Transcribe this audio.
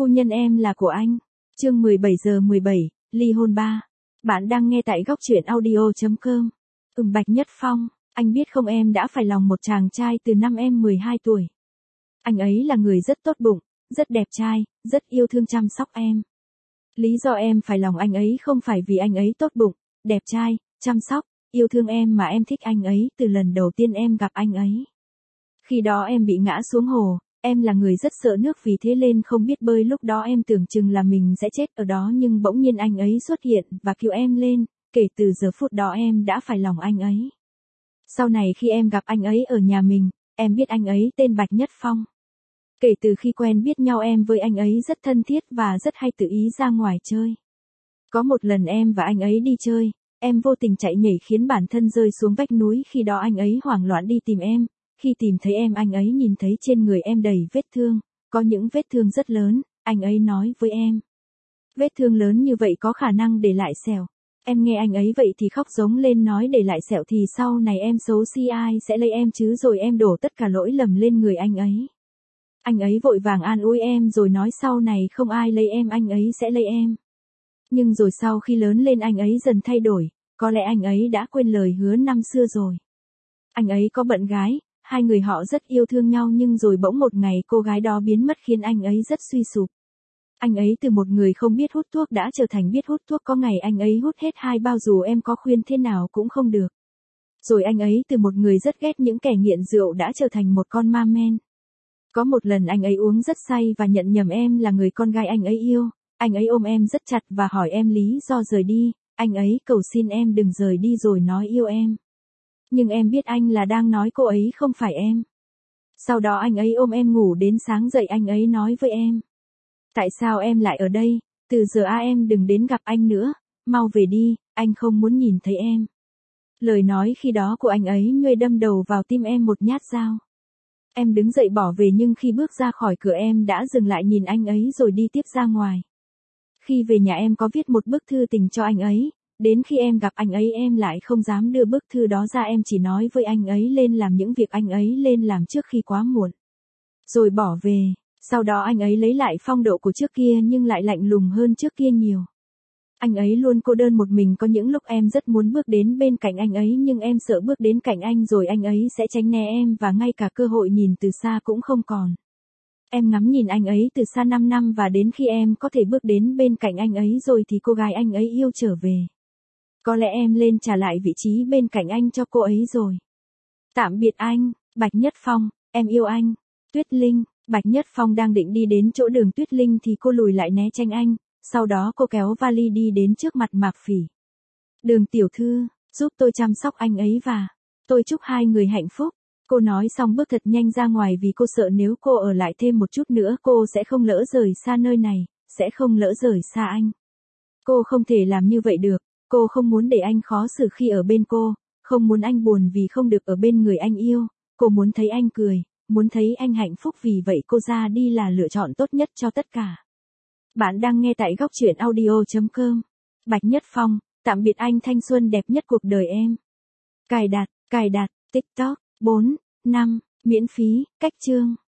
Phu nhân em là của anh. Chương 17 giờ 17, ly hôn 3. Bạn đang nghe tại góc truyện audio.com. Bạch Nhất Phong, anh biết không, em đã phải lòng một chàng trai từ năm em 12 tuổi. Anh ấy là người rất tốt bụng, rất đẹp trai, rất yêu thương chăm sóc em. Lý do em phải lòng anh ấy không phải vì anh ấy tốt bụng, đẹp trai, chăm sóc, yêu thương em mà em thích anh ấy từ lần đầu tiên em gặp anh ấy. Khi đó em bị ngã xuống hồ, em là người rất sợ nước vì thế lên không biết bơi, lúc đó em tưởng chừng là mình sẽ chết ở đó nhưng bỗng nhiên anh ấy xuất hiện và cứu em lên, kể từ giờ phút đó em đã phải lòng anh ấy. Sau này khi em gặp anh ấy ở nhà mình, em biết anh ấy tên Bạch Nhất Phong. Kể từ khi quen biết nhau em với anh ấy rất thân thiết và rất hay tự ý ra ngoài chơi. Có một lần em và anh ấy đi chơi, em vô tình chạy nhảy khiến bản thân rơi xuống vách núi, khi đó anh ấy hoảng loạn đi tìm em. Khi tìm thấy em, anh ấy nhìn thấy trên người em đầy vết thương, có những vết thương rất lớn, anh ấy nói với em. Vết thương lớn như vậy có khả năng để lại sẹo. Em nghe anh ấy vậy thì khóc giống lên nói để lại sẹo thì sau này em xấu xí ai sẽ lấy em chứ, rồi em đổ tất cả lỗi lầm lên người anh ấy. Anh ấy vội vàng an ủi em rồi nói sau này không ai lấy em, anh ấy sẽ lấy em. Nhưng rồi sau khi lớn lên anh ấy dần thay đổi, có lẽ anh ấy đã quên lời hứa năm xưa rồi. Anh ấy có bạn gái, hai người họ rất yêu thương nhau nhưng rồi bỗng một ngày cô gái đó biến mất khiến anh ấy rất suy sụp. Anh ấy từ một người không biết hút thuốc đã trở thành biết hút thuốc, có ngày anh ấy hút hết 2 bao dù em có khuyên thế nào cũng không được. Rồi anh ấy từ một người rất ghét những kẻ nghiện rượu đã trở thành một con ma men. Có một lần anh ấy uống rất say và nhận nhầm em là người con gái anh ấy yêu. Anh ấy ôm em rất chặt và hỏi em lý do rời đi. Anh ấy cầu xin em đừng rời đi rồi nói yêu em. Nhưng em biết anh là đang nói cô ấy không phải em. Sau đó anh ấy ôm em ngủ đến sáng dậy, anh ấy nói với em. Tại sao em lại ở đây? Từ giờ em đừng đến gặp anh nữa. Mau về đi, anh không muốn nhìn thấy em. Lời nói khi đó của anh ấy như đâm đầu vào tim em một nhát dao. Em đứng dậy bỏ về nhưng khi bước ra khỏi cửa em đã dừng lại nhìn anh ấy rồi đi tiếp ra ngoài. Khi về nhà em có viết một bức thư tình cho anh ấy. Đến khi em gặp anh ấy em lại không dám đưa bức thư đó ra, em chỉ nói với anh ấy lên làm những việc anh ấy lên làm trước khi quá muộn. Rồi bỏ về, sau đó anh ấy lấy lại phong độ của trước kia nhưng lại lạnh lùng hơn trước kia nhiều. Anh ấy luôn cô đơn một mình, có những lúc em rất muốn bước đến bên cạnh anh ấy nhưng em sợ bước đến cạnh anh rồi anh ấy sẽ tránh né em và ngay cả cơ hội nhìn từ xa cũng không còn. Em ngắm nhìn anh ấy từ xa 5 năm và đến khi em có thể bước đến bên cạnh anh ấy rồi thì cô gái anh ấy yêu trở về. Có lẽ em lên trả lại vị trí bên cạnh anh cho cô ấy rồi. Tạm biệt anh, Bạch Nhất Phong, em yêu anh. Tuyết Linh, Bạch Nhất Phong đang định đi đến chỗ Đường Tuyết Linh thì cô lùi lại né tránh anh, sau đó cô kéo vali đi đến trước mặt Mạc Phỉ. Đường tiểu thư, giúp tôi chăm sóc anh ấy và tôi chúc hai người hạnh phúc. Cô nói xong bước thật nhanh ra ngoài vì cô sợ nếu cô ở lại thêm một chút nữa cô sẽ không lỡ rời xa nơi này, sẽ không lỡ rời xa anh. Cô không thể làm như vậy được. Cô không muốn để anh khó xử khi ở bên cô, không muốn anh buồn vì không được ở bên người anh yêu, cô muốn thấy anh cười, muốn thấy anh hạnh phúc, vì vậy cô ra đi là lựa chọn tốt nhất cho tất cả. Bạn đang nghe tại góc truyện audio.com. Bạch Nhất Phong, tạm biệt anh thanh xuân đẹp nhất cuộc đời em. Cài đặt, TikTok, 4, 5, miễn phí, cách chương.